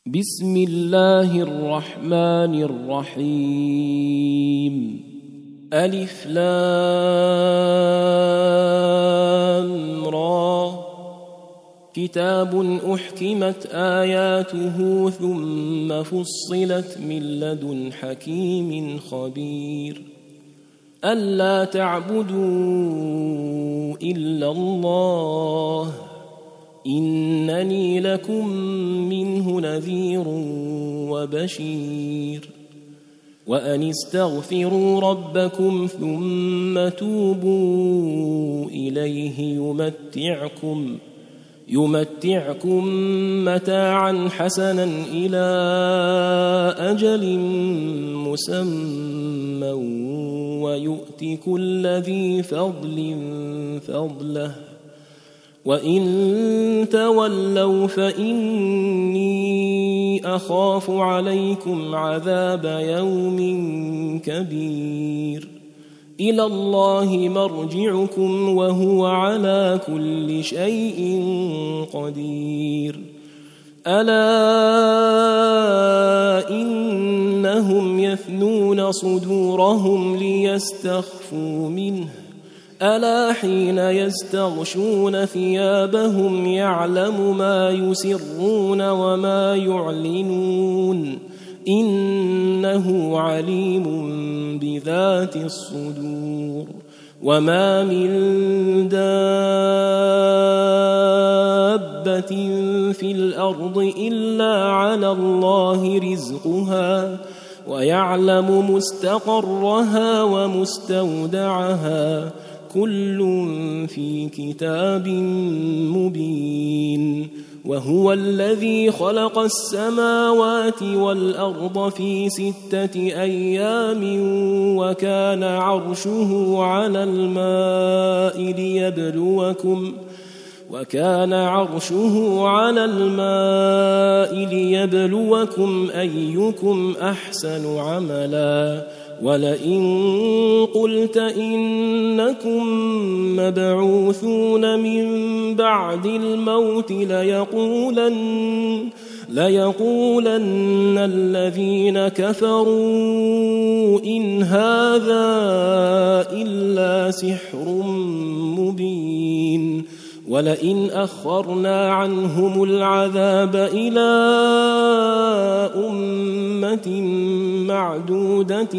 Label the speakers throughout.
Speaker 1: بسم الله الرحمن الرحيم ألف لام را كتاب أحكمت آياته ثم فصلت من لدن حكيم خبير ألا تعبدوا إلا الله إنني لكم منه نذير وبشير وأن استغفروا ربكم ثم توبوا إليه يمتعكم متاعا حسنا إلى أجل مسمى ويؤت كل ذي فضل فضله وإن تولوا فإني أخاف عليكم عذاب يوم كبير إلى الله مرجعكم وهو على كل شيء قدير ألا إنهم يثنون صدورهم ليستخفوا منه ألا حين يستغشون ثيابهم يعلم ما يسرون وما يعلنون إنه عليم بذات الصدور وما من دابة في الأرض إلا على الله رزقها ويعلم مستقرها ومستودعها كل في كتاب مبين وهو الذي خلق السماوات والأرض في 6 أيام وكان عرشه على الماء ليبلوكم أيكم أحسن عملا ولئن قلت إنكم مبعوثون من بعد الموت ليقولن الذين كفروا إن هذا إلا سحر مبين ولئن أخرنا عنهم العذاب إلى أمة معدودة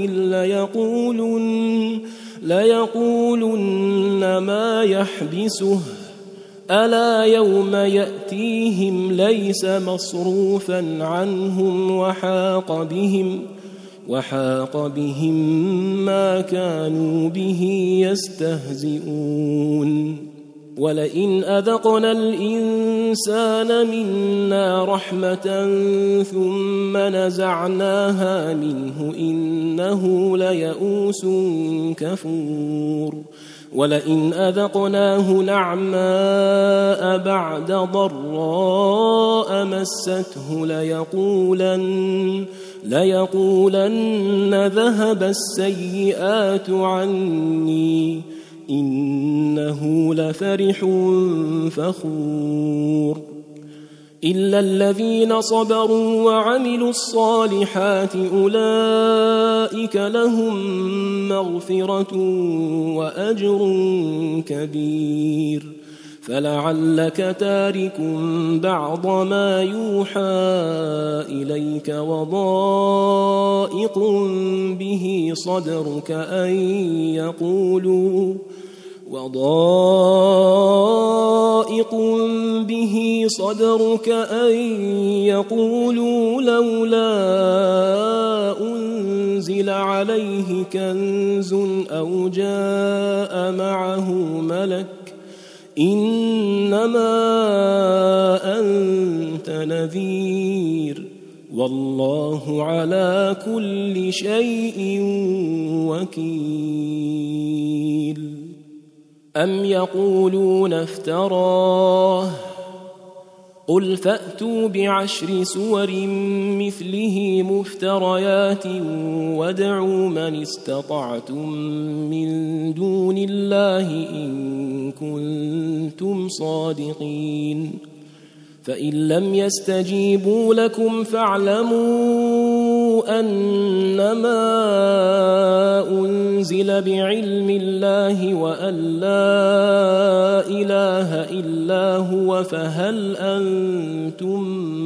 Speaker 1: ليقولن ما يحبسه ألا يوم يأتيهم ليس مصروفا عنهم وحاق بهم ما كانوا به يستهزئون ولئن أذقنا الإنسان منا رحمة ثم نزعناها منه إنه ليئوس كفور ولئن أذقناه نعماء بعد ضراء مسته ليقولن ذهب السيئات عني إنه لفرح فخور إلا الذين صبروا وعملوا الصالحات أولئك لهم مغفرة وأجر كبير فلعلك تارك بعض ما يوحى إليك وضائق به صدرك أن يقولوا لولا أنزل عليه كنز أو جاء معه ملك إنما أنت نذير والله على كل شيء وكيل أم يقولون افتراه قل فأتوا ب10 سور مثله مفتريات وادعوا من استطعتم من دون الله إن كنتم صادقين فإن لم يستجيبوا لكم فاعلموا أنما أنزل بعلم الله وأن لا إله إلا هو فهل أنتم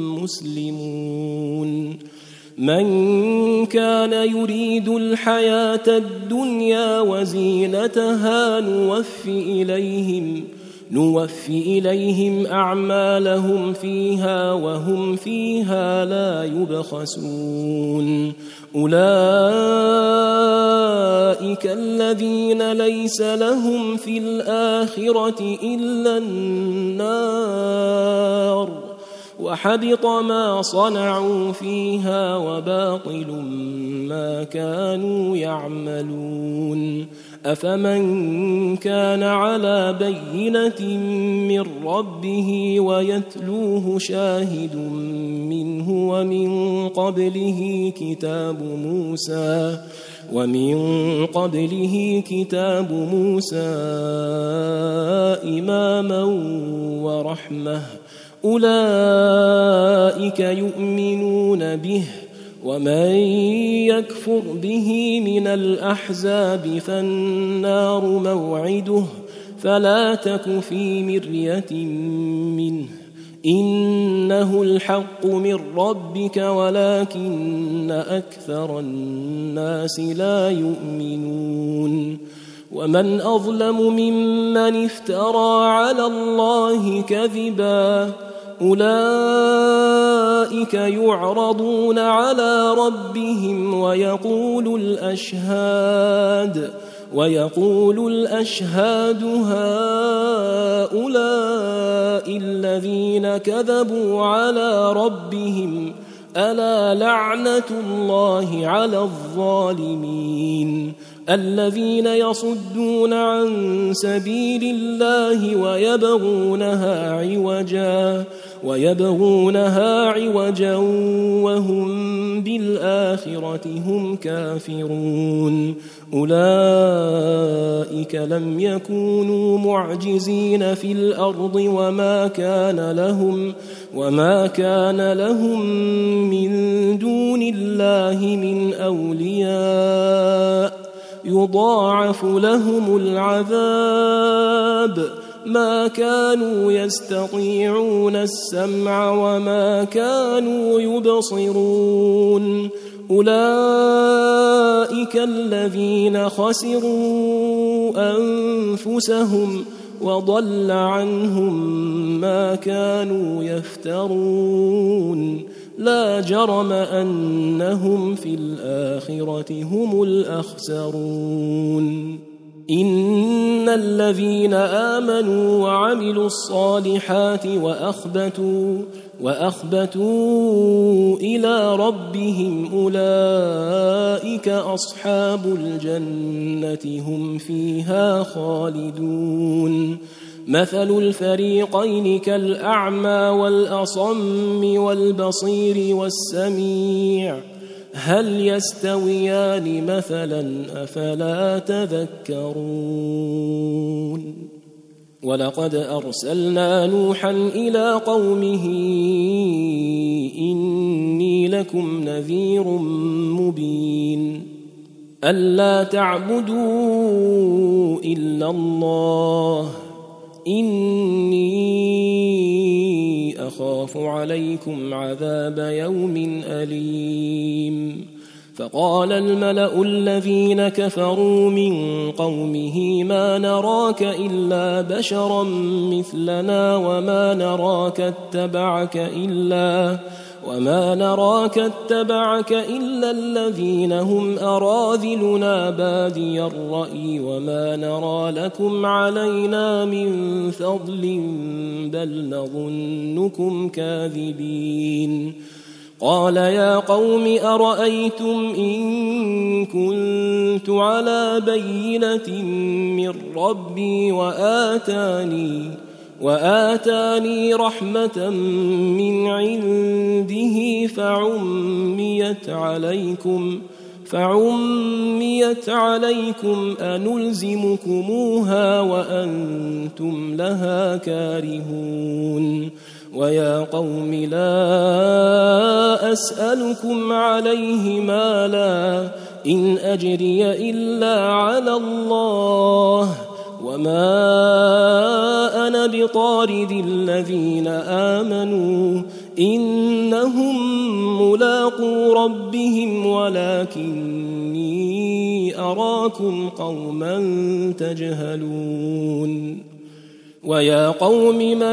Speaker 1: مسلمون من كان يريد الحياة الدنيا وزينتها نوفي إليهم أعمالهم فيها وهم فيها لا يبخسون أولئك الذين ليس لهم في الآخرة إلا النار وحبط ما صنعوا فيها وباطل ما كانوا يعملون أفمن كان على بينة من ربه ويتلوه شاهد منه ومن قبله كتاب موسى إماما ورحمة أولئك يؤمنون به ومن يكفر به من الأحزاب فالنار موعده فلا تك في مرية منه إنه الحق من ربك ولكن أكثر الناس لا يؤمنون ومن أظلم ممن افترى على الله كذبا أولئك يعرضون على ربهم ويقول الأشهاد هؤلاء الذين كذبوا على ربهم ألا لعنة الله على الظالمين الذين يصدون عن سبيل الله ويبغونها عوجا وهم بالآخرة هم كافرون أولئك لم يكونوا معجزين في الأرض وما كان لهم من دون الله من أولياء يضاعف لهم العذاب ما كانوا يستطيعون السمع وما كانوا يبصرون أولئك الذين خسروا أنفسهم وضل عنهم ما كانوا يفترون لا جرم أنهم في الآخرة هم الأخسرون إن الذين آمنوا وعملوا الصالحات وأخبتوا إلى ربهم أولئك أصحاب الجنة هم فيها خالدون مثل الفريقين كالأعمى والأصم والبصير والسميع هل يستويان مثلا أفلا تذكرون ولقد أرسلنا نوحا إلى قومه إني لكم نذير مبين ألا تعبدوا إلا الله إني أخاف عليكم عذاب يوم أليم فقال الملأ الذين كفروا من قومه ما نراك إلا بشرا مثلنا وما نراك اتبعك إلا الذين هم أراذلنا بادي الرأي وما نرى لكم علينا من فضل بل نظنكم كاذبين قال يا قوم أرأيتم إن كنت على بينة من ربي وآتاني رحمة من عنده فعميت عليكم أنلزمكموها وأنتم لها كارهون ويا قوم لا أسألكم عليه مالا إن أجري إلا على الله وما أنا بطارد الذين آمنوا إنهم ملاقو ربهم ولكني أراكم قوما تجهلون ويا قوم من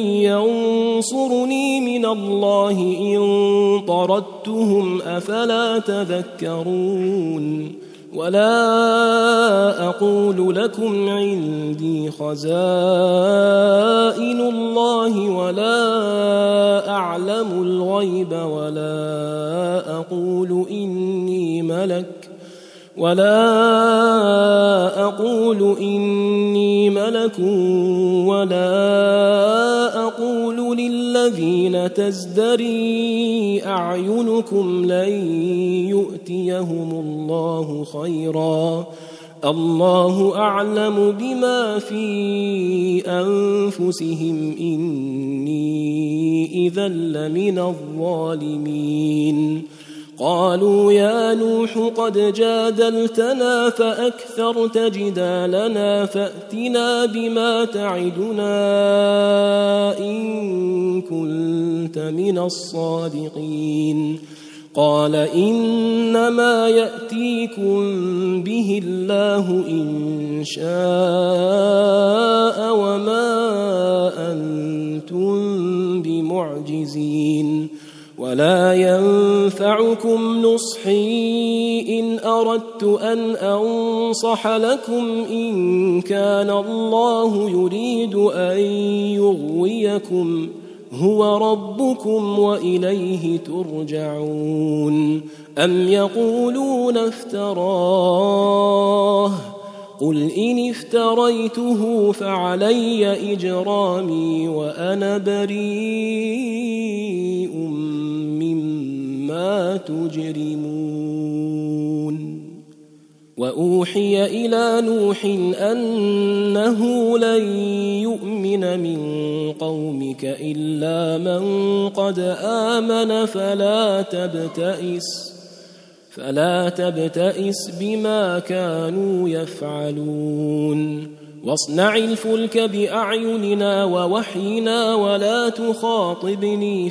Speaker 1: ينصرني من الله إن طردتهم أفلا تذكرون ولا أقول لكم عندي خزائن الله ولا أعلم الغيب ولا أقول إني ملك ولا أقول للذين تزدري أعينكم لن يؤتيهم الله خيرا الله أعلم بما في أنفسهم إني إذا لمن الظالمين قالوا يا نوح قد جادلتنا فأكثرت جدالنا فأتنا بما تعدنا إن كنت من الصادقين قال إنما يأتيكم به الله إن شاء وما أنتم بمعجزين ولا ينفعكم نصحي إن أردت أن أنصح لكم إن كان الله يريد أن يغويكم هو ربكم وإليه ترجعون أم يقولون افتراه قل إن افتريته فعلي إجرامي وأنا بريء مما تجرمون وأوحي إلى نوح أنه لن يؤمن من قومك إلا من قد آمن فلا تبتئس بما كانوا يفعلون واصنع الفلك بأعيننا ووحينا ولا تخاطبني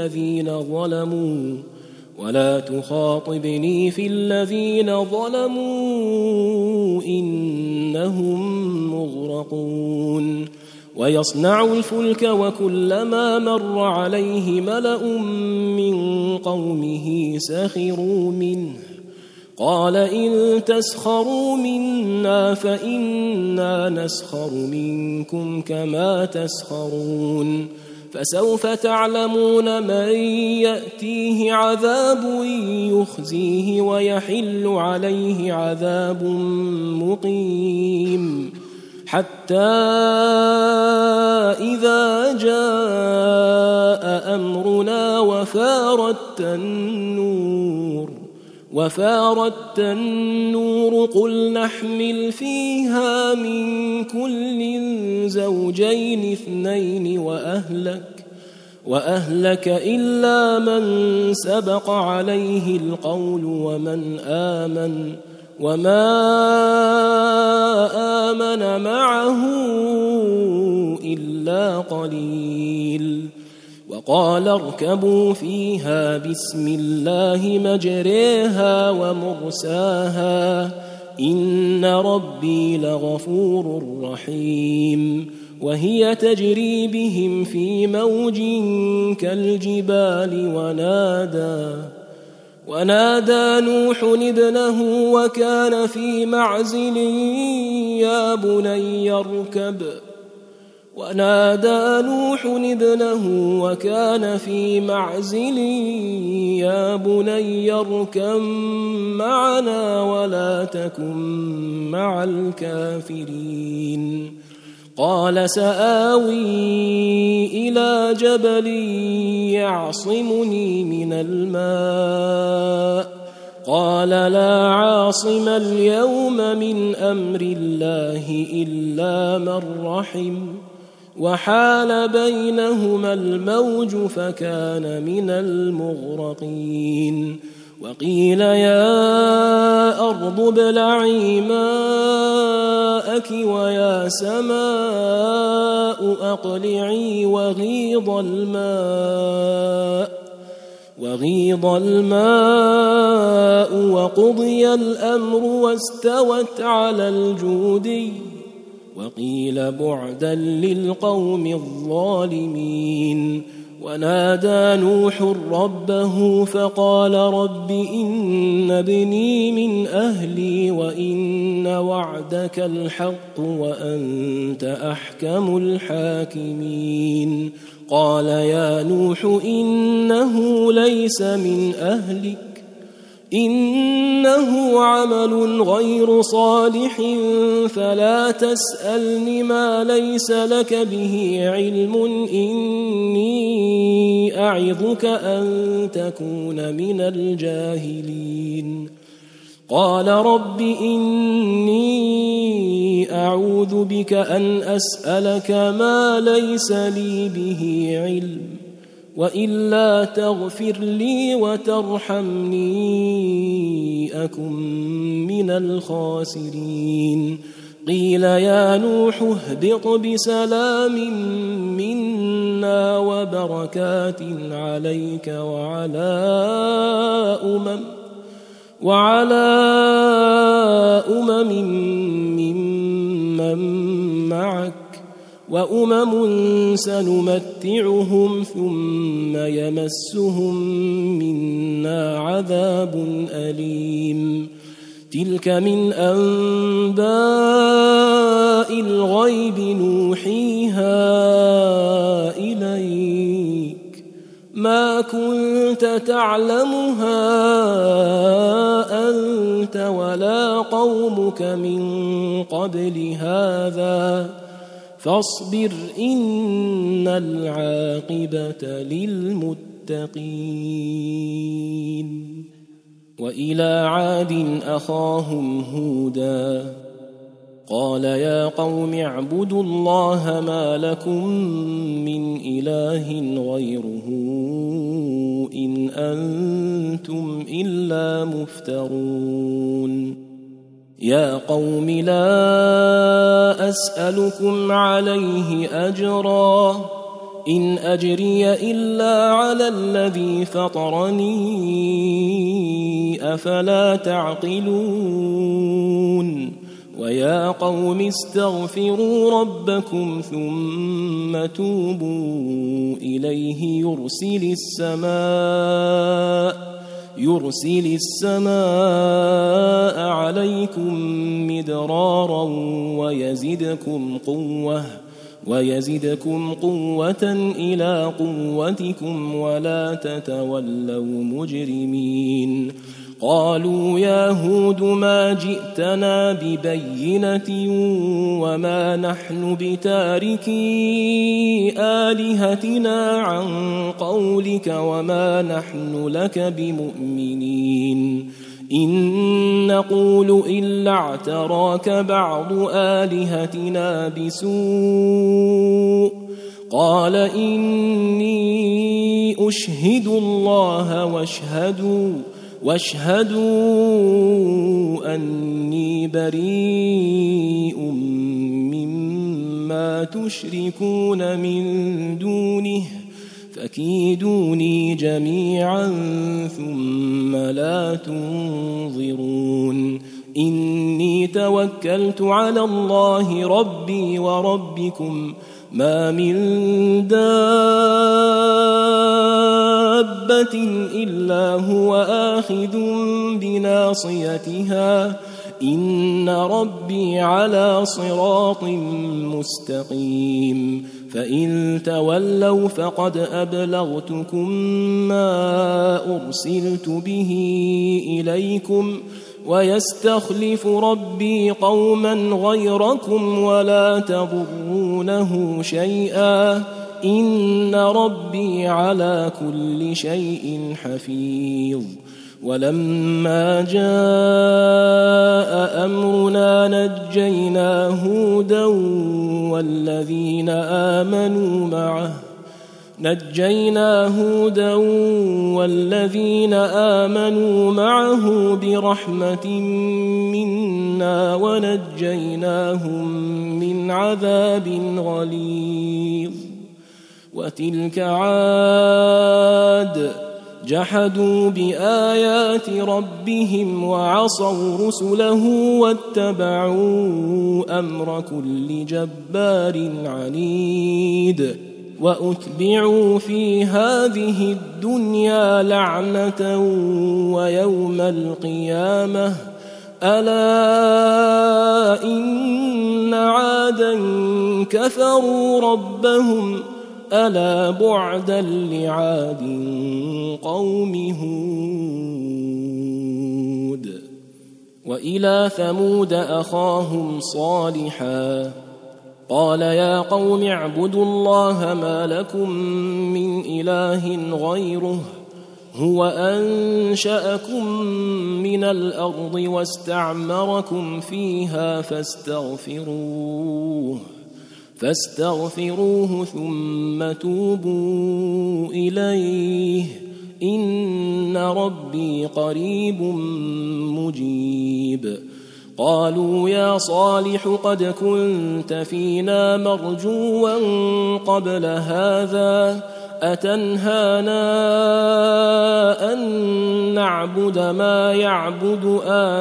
Speaker 1: في الذين ظلموا إنهم مغرقون ويصنع الفلك وكلما مر عليه ملأ من قومه سخروا منه قال إن تسخروا منا فإنا نسخر منكم كما تسخرون فسوف تعلمون من يأتيه عذاب يخزيه ويحل عليه عذاب مقيم حتى إذا جاء أمرنا وفارت النور قل نحمل فيها من كل زوجين اثنين وأهلك إلا من سبق عليه القول ومن آمن وما آمن معه إلا قليل وقال اركبوا فيها بسم الله مجريها ومرساها إن ربي لغفور رحيم وهي تجري بهم في موج كالجبال ونادى نوح ابنه وكان في معزل يا بني اركب معنا ولا تكن مع الكافرين قال سآوي إلى جبل يعصمني من الماء قال لا عاصم اليوم من أمر الله إلا من رحم وحال بينهما الموج فكان من المغرقين وقيل يا أرض ابلعي ماءك ويا سماء أقلعي وغيض الماء وقضي الأمر واستوت على الجودي وقيل بعدا للقوم الظالمين ونادى نوح ربه فقال رب إن ابني من أهلي وإن وعدك الحق وأنت أحكم الحاكمين قال يا نوح إنه ليس من أهلك إنه عمل غير صالح فلا تسألني ما ليس لك به علم إني أعظك أن تكون من الجاهلين قال رب إني أعوذ بك أن أسألك ما ليس لي به علم وإلا تغفر لي وترحمني أكن من الخاسرين قيل يا نوح اهبط بسلام منا وبركات عليك وعلى أمم ممن معك وأمم سنمتعهم ثم يمسهم منا عذاب أليم تلك من أنباء الغيب نوحيها إليك ما كنت تعلمها أنت ولا قومك من قبل هذا فاصبر إن العاقبة للمتقين وإلى عاد أخاهم هودا قال يا قوم اعبدوا الله ما لكم من إله غيره إن أنتم إلا مفترون يا قوم لا أسألكم عليه أجرا إن أجري إلا على الذي فطرني أفلا تعقلون ويا قوم استغفروا ربكم ثم توبوا إليه يرسل السماء عليكم مدرارا ويزدكم قوة إلى قوتكم ولا تتولوا مجرمين قالوا يا هود ما جئتنا ببينة وما نحن بتاركي آلهتنا عن قولك وما نحن لك بمؤمنين إن نقول إلا اعتراك بعض آلهتنا بسوء قال إني أشهد الله واشهدوا أني بريء مما تشركون من دونه فكيدوني جميعا ثم لا تنظرون إني توكلت على الله ربي وربكم ما من دابة إلا هو آخذ بناصيتها إن ربي على صراط مستقيم فإن تولوا فقد أبلغتكم ما أرسلت به إليكم ويستخلف ربي قوما غيركم ولا تضرونه شيئا إن ربي على كل شيء حفيظ ولما جاء أمرنا نجينا هودا والذين آمنوا معه برحمة منا ونجيناهم من عذاب غليظ. وتلك عاد جحدوا بآيات ربهم وعصوا رسله واتبعوا أمر كل جبار عنيد. وأتبعوا في هذه الدنيا لعنة ويوم القيامة ألا إن عادا كفروا ربهم ألا بعدا لعاد قوم هود. وإلى ثمود أخاهم صالحا قال يا قوم اعبدوا الله ما لكم من إله غيره هو أنشأكم من الأرض واستعمركم فيها فاستغفروه ثم توبوا إليه إن ربي قريب مجيب. قالوا يا صالح قد كنت فينا مرجوا قبل هذا أتنهانا أن نعبد ما يعبد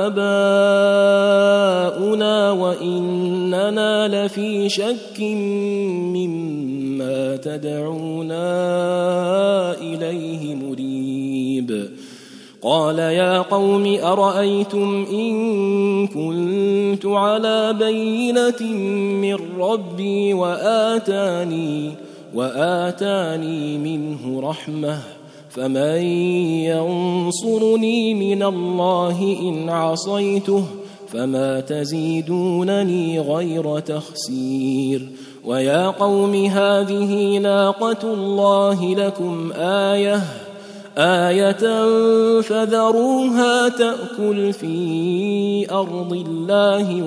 Speaker 1: آباؤنا وإننا لفي شك مما تدعونا إليه مريب. قال يا قوم أرأيتم إن كنت على بينة من ربي وآتاني منه رحمة فمن ينصرني من الله إن عصيته فما تزيدونني غير تخسير. ويا قوم هذه ناقة الله لكم آية فذروها تأكل في أرض الله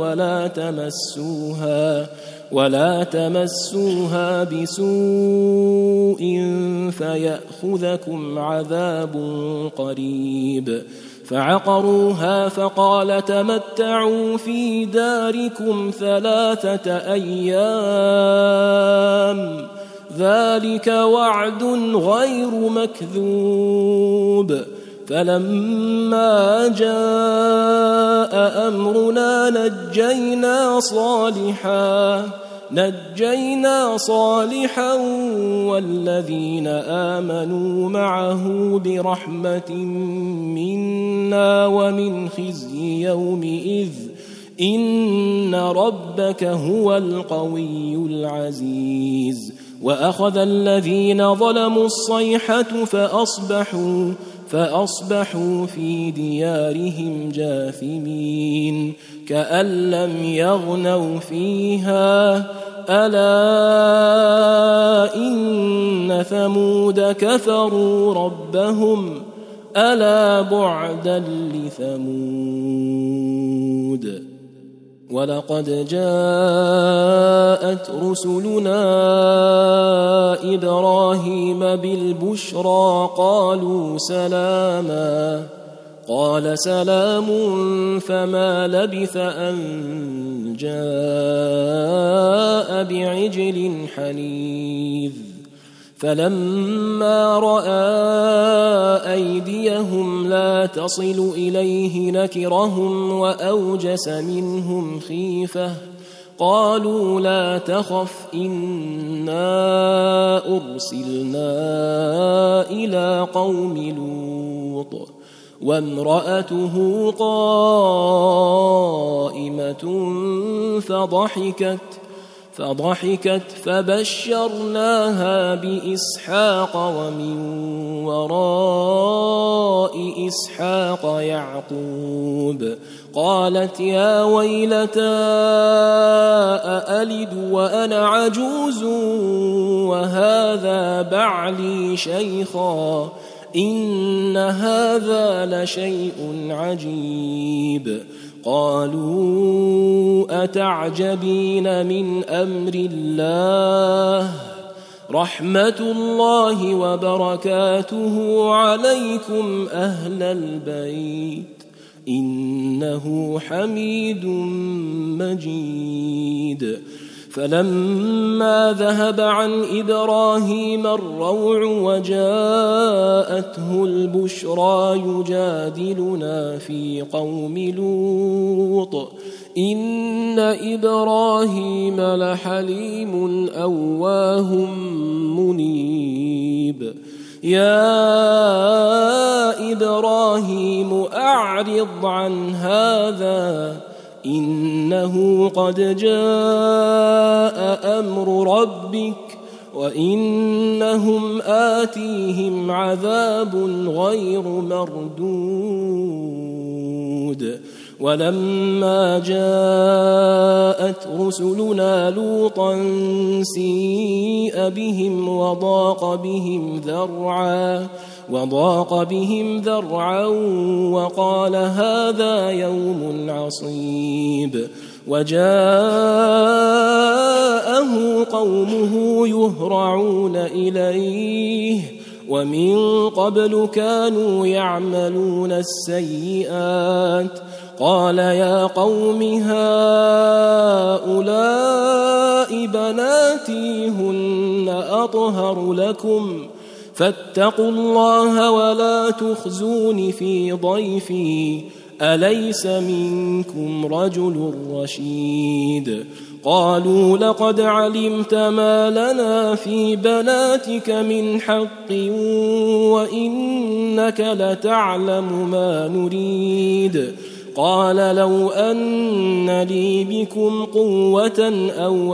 Speaker 1: ولا تمسوها بسوء فيأخذكم عذاب قريب. فعقروها فقال تمتعوا في داركم 3 أيام ذلك وعد غير مكذوب. فلما جاء أمرنا نجينا صالحا والذين آمنوا معه برحمة منا ومن خزي يومئذ إن ربك هو القوي العزيز. وأخذ الذين ظلموا الصيحة فأصبحوا في ديارهم جاثمين كأن لم يغنوا فيها ألا إن ثمود كفروا ربهم ألا بعدا لثمود. ولقد جاءت رسلنا إبراهيم بالبشرى قالوا سلاما قال سلام فما لبث أن جاء بعجل حنيذ. فلما رأى أيديهم لا تصل إليه نكرهم وأوجس منهم خيفة قالوا لا تخف إنا أرسلنا إلى قوم لوط وامرأته قائمة فضحكت فبشرناها بإسحاق ومن وراء إسحاق يعقوب. قالت يا ويلتى أألد وأنا عجوز وهذا بعلي شيخا إن هذا لشيء عجيب قالوا أتعجبين من أمر الله رحمة الله وبركاته عليكم أهل البيت إنه حميد مجيد فلما ذهب عن إبراهيم الروع وجاءته البشرى يجادلنا في قوم لوط إن إبراهيم لحليم أواه منيب يا إبراهيم أعرض عن هذا إنه قد جاء أمر ربك وإنهم آتيهم عذاب غير مردود ولما جاءت رسلنا لوطا سيء بهم وضاق بهم ذرعا وقال هذا يوم عصيب وجاءه قومه يهرعون إليه ومن قبل كانوا يعملون السيئات قال يا قوم هؤلاء بناتي هن أطهر لكم فاتقوا الله ولا تخزون في ضيفي أليس منكم رجل رشيد قالوا لقد علمت ما لنا في بناتك من حق وإنك لتعلم ما نريد قال لو أن لي بكم قوة أو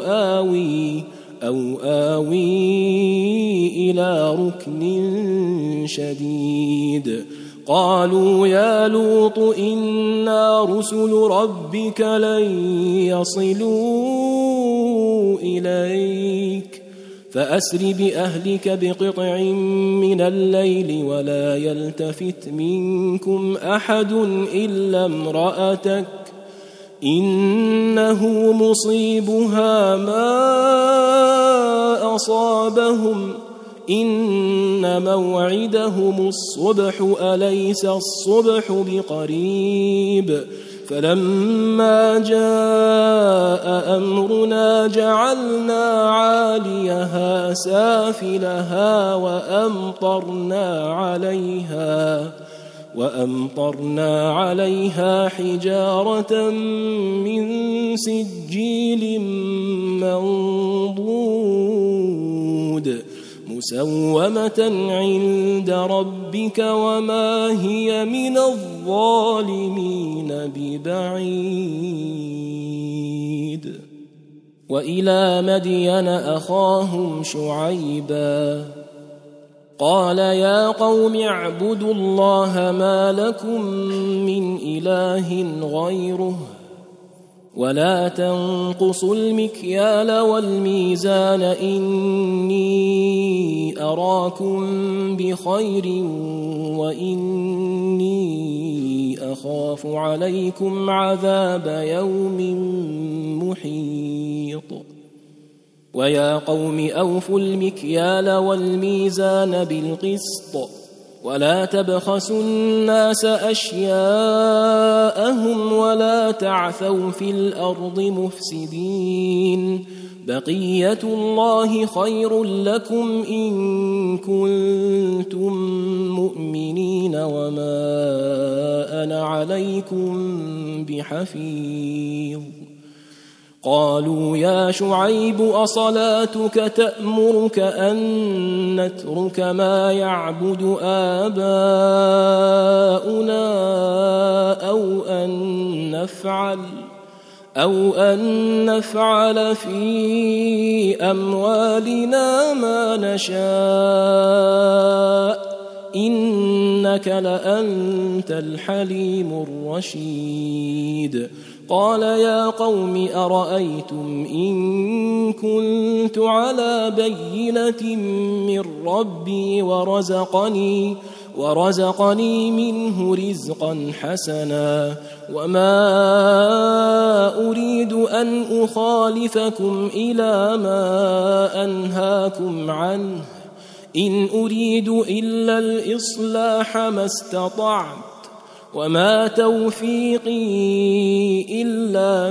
Speaker 1: آوي إلى ركن شديد قالوا يا لوط إنا رسل ربك لن يصلوا إليك فأسر بأهلك بقطع من الليل ولا يلتفت منكم أحد إلا امرأتك إنه مصيبها ما أصابهم إن موعدهم الصبح أليس الصبح بقريب فلما جاء أمرنا جعلنا عاليها سافلها وأمطرنا عليها حجارة من سجيل منضود مسومة عند ربك وما هي من الظالمين ببعيد وإلى مدين أخاهم شعيبا قال يا قوم اعبدوا الله ما لكم من إله غيره ولا تنقصوا المكيال والميزان إني أراكم بخير وإني أخاف عليكم عذاب يوم محيط ويا قوم أوفوا المكيال والميزان بالقسط ولا تبخسوا الناس أشياءهم ولا تعثوا في الأرض مفسدين بقية الله خير لكم إن كنتم مؤمنين وما أنا عليكم بحفيظ قالوا يا شعيب أصلاتك تأمرك أن نترك ما يعبد آباؤنا أو أن نفعل في أموالنا ما نشاء إنك لأنت الحليم الرشيد قال يا قوم أرأيتم إن كنت على بينة من ربي ورزقني منه رزقا حسنا وما أريد أن أخالفكم إلى ما أنهاكم عنه إن أريد إلا الإصلاح ما استطعت وما توفيقي إلا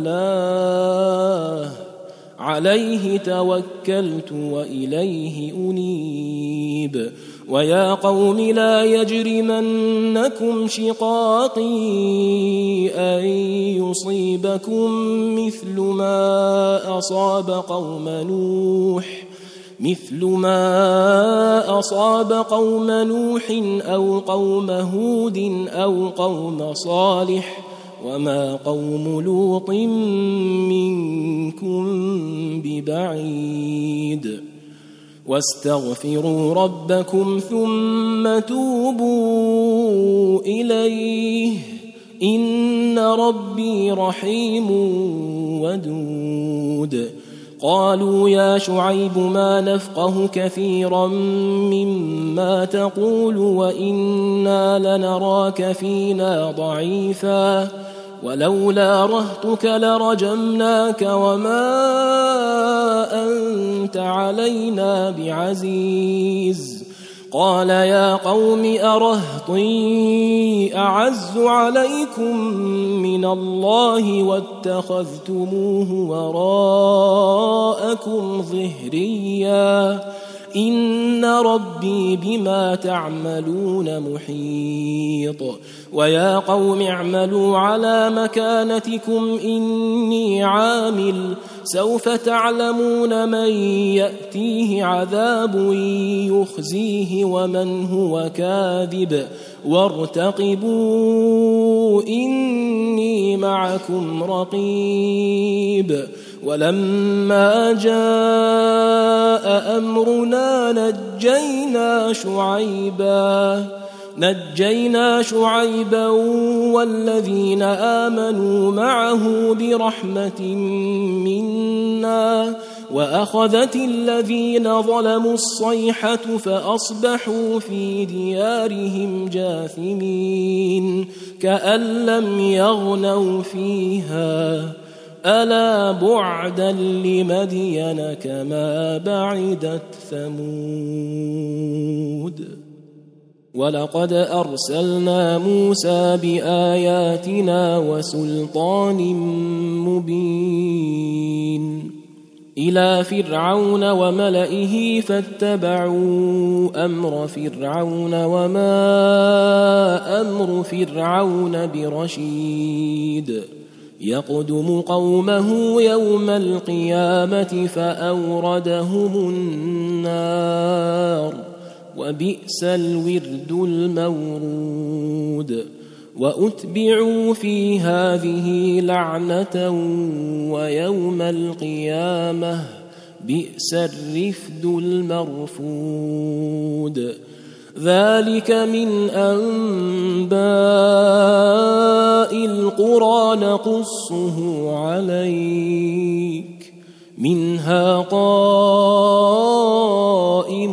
Speaker 1: بالله عليه توكلت وإليه أنيب ويا قوم لا يجرمنكم شقاقي أن يصيبكم مثل ما أصاب قوم نوح أو قوم هود أو قوم صالح وما قوم لوط منكم ببعيد واستغفروا ربكم ثم توبوا إليه إن ربي رحيم ودود قالوا يا شعيب ما نفقه كثيرا مما تقول وإنا لنراك فينا ضعيفا ولولا رهطك لرجمناك وما أنت علينا بعزيز قال يا قوم أرهطي أعز عليكم من الله واتخذتموه وراءكم ظهريا إن ربي بما تعملون محيط ويا قوم اعملوا على مكانتكم إني عامل سوف تعلمون من يأتيه عذاب يخزيه ومن هو كاذب وارتقبوا إني معكم رقيب ولما جاء أمرنا نجينا شعيبا والذين آمنوا معه برحمة منا وأخذت الذين ظلموا الصيحة فأصبحوا في ديارهم جاثمين كأن لم يغنوا فيها ألا بعدا لمدين كما بعدت ثمود ولقد أرسلنا موسى بآياتنا وسلطان مبين إلى فرعون وملئه فاتبعوا أمر فرعون وما أمر فرعون برشيد يقدم قومه يوم القيامة فأوردهم النار وبئس الورد المورود وأتبعوا في هذه لعنة ويوم القيامة بئس الرفد المرفود ذلك من أنباء القرى نقصه عليك منها قائم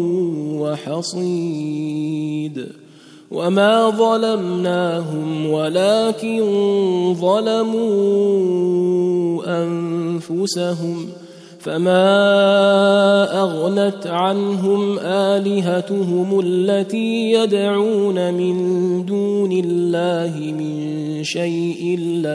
Speaker 1: وحصيد وما ظلمناهم ولكن ظلموا أنفسهم فما أغنت عنهم آلهتهم التي يدعون من دون الله من شيء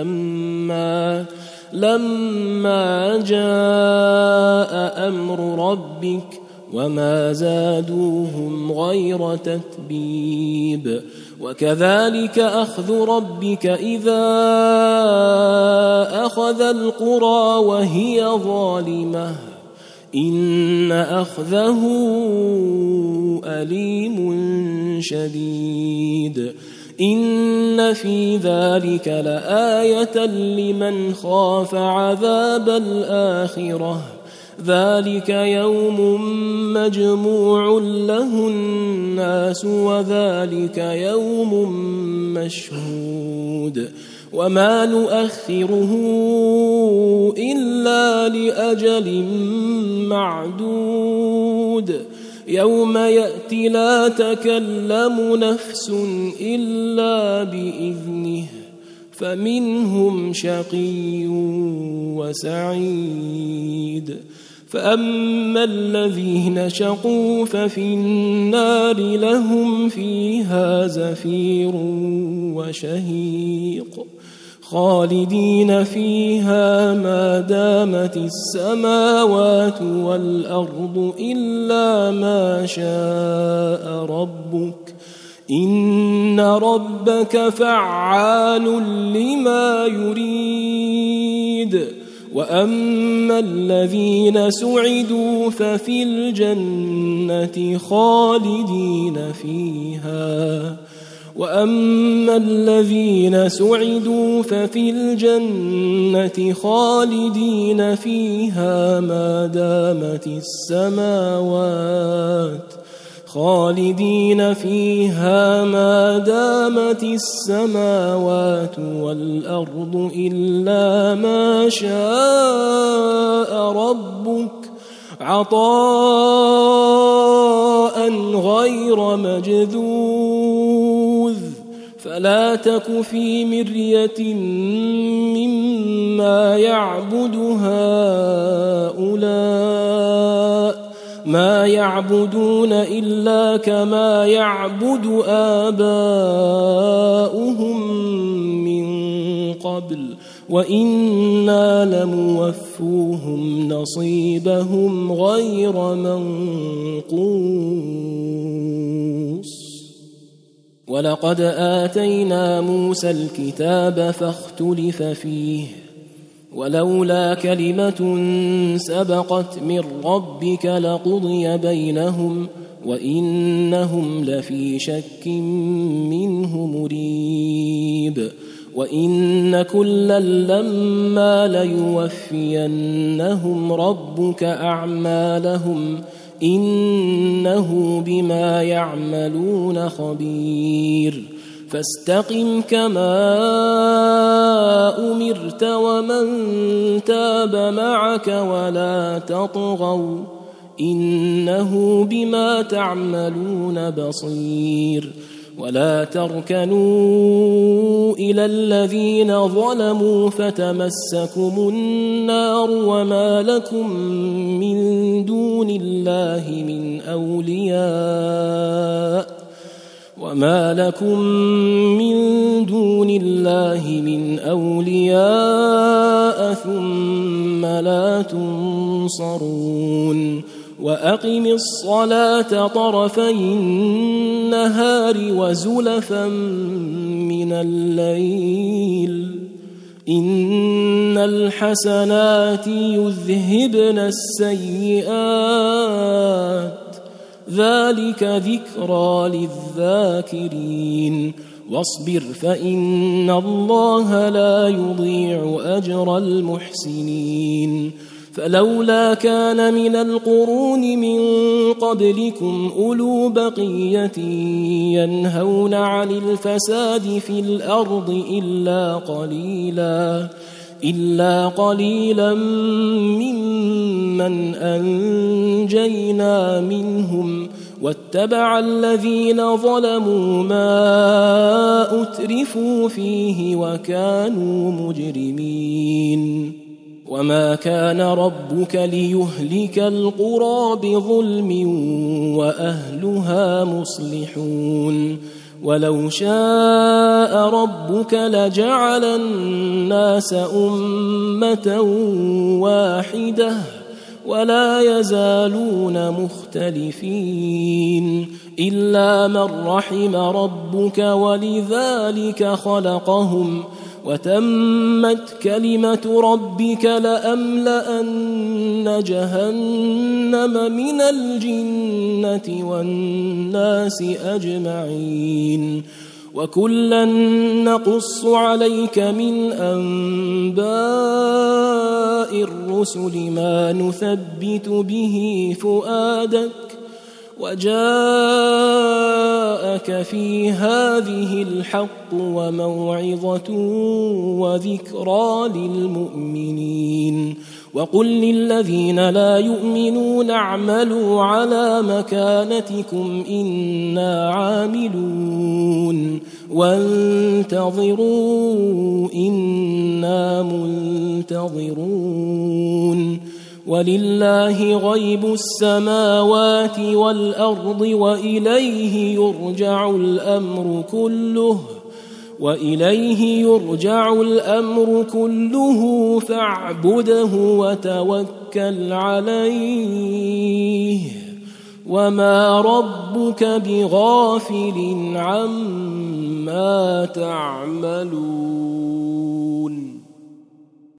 Speaker 1: لما جاء أمر ربك وما زادوهم غير تتبيب وكذلك أخذ ربك إذا أخذ القرى وهي ظالمة إن أخذه أليم شديد إن في ذلك لآية لمن خاف عذاب الآخرة ذلك يوم مجموع له الناس وذلك يوم مشهود وما نؤخره إلا لأجل معدود يوم يأتي لا تكلم نفس إلا بإذنه فمنهم شقي وسعيد فأما الذين شقوا ففي النار لهم فيها زفير وشهيق خالدين فيها ما دامت السماوات والأرض إلا ما شاء ربك إن ربك فعال لما يريد وأما الذين سعدوا ففي الجنة خالدين فيها وأما الذين سعدوا ففي الجنة خالدين فيها ما دامت السماوات والأرض إلا ما شاء ربك عطاء غير مجذوذ فلا تك في مرية مما يعبد هؤلاء ما يعبدون إلا كما يعبد آباؤهم من قبل وإنا لموفوهم نصيبهم غير منقوص ولقد آتينا موسى الكتاب فاختلف فيه ولولا كلمة سبقت من ربك لقضي بينهم وإنهم لفي شك منه مريب وإن كلا لما ليوفينهم ربك أعمالهم إنه بما يعملون خبير فاستقم كما أمرت ومن تاب معك ولا تطغوا إنه بما تعملون بصير ولا تركنوا إلى الذين ظلموا فتمسكم النار وما لكم من دون الله من أولياء ثم لا تنصرون وأقم الصلاة طرفي النهار وزلفا من الليل إن الحسنات يذهبن السيئات ذلك ذكرى للذاكرين واصبر فإن الله لا يضيع أجر المحسنين فلولا كان من القرون من قبلكم أولو بقية ينهون عن الفساد في الأرض إلا قليلا ممن أنجينا منهم واتبع الذين ظلموا ما أترفوا فيه وكانوا مجرمين وما كان ربك ليهلك القرى بظلم وأهلها مصلحون ولو شاء ربك لجعل الناس أمة واحدة ولا يزالون مختلفين إلا من رحم ربك ولذلك خلقهم وتمت كلمة ربك لأملأن جهنم من الجنة والناس أجمعين وكلا نقص عليك من أنباء الرسل ما نثبت به فؤادك وجاءك في هذه الحق وموعظة وذكرى للمؤمنين وقل للذين لا يؤمنون اعملوا على مكانتكم إنا عاملون وانتظروا إنا منتظرون ولله غيب السماوات والأرض وإليه يرجع الأمر كله فاعبده وتوكل عليه وما ربك بغافل عما تعملون.